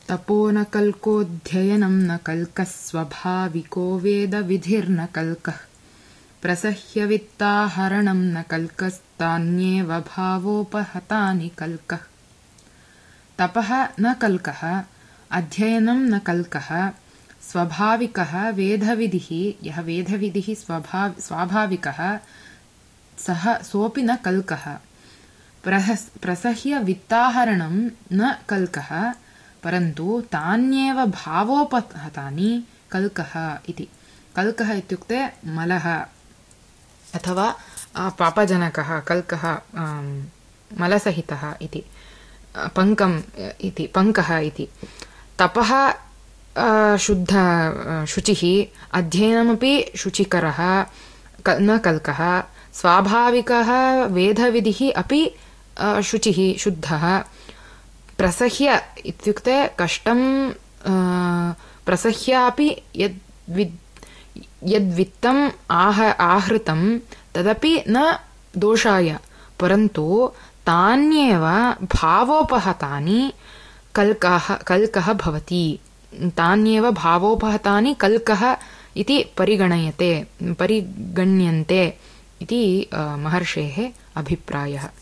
तपो न कल्कोऽध्ययनं न कल्कः स्वभाविको वेदविधिर्न कल्कः प्रसह्य वित्ताहरणं न कल्कस्तान्येव भावोपहतानि कल्कः तपः न कल्कः अध्ययनं न कल्कः स्वाभाविकः वेदविधिः यः वेदविधिः स्वाभाविकः सः सोऽपि न कल्कः प्रसह्य वित्ताहरणं न कल्कः परन्तु तान्येव भावोपहतानि कल्कः इति कल्कः इत्युक्ते मलः अथवा पापजनकः कल्कः मलसहितः इति पङ्कः इति तपः शुद्ध शुचिः अध्ययनमपि शुचिकरः न कल्कः स्वाभाविकः वेदविधिः अपि शुचिः शुद्धः प्रसह्य इत्युक्ते कष्टं प्रसह्यापि यद्वित्तम् आहृतं तदपि न दोषाय परन्तु तान्येव भावोपहतानि कल्कः भवति तान्येव भावोपहतानि कल्कः इति परिगण्यन्ते इति महर्षेः अभिप्रायः।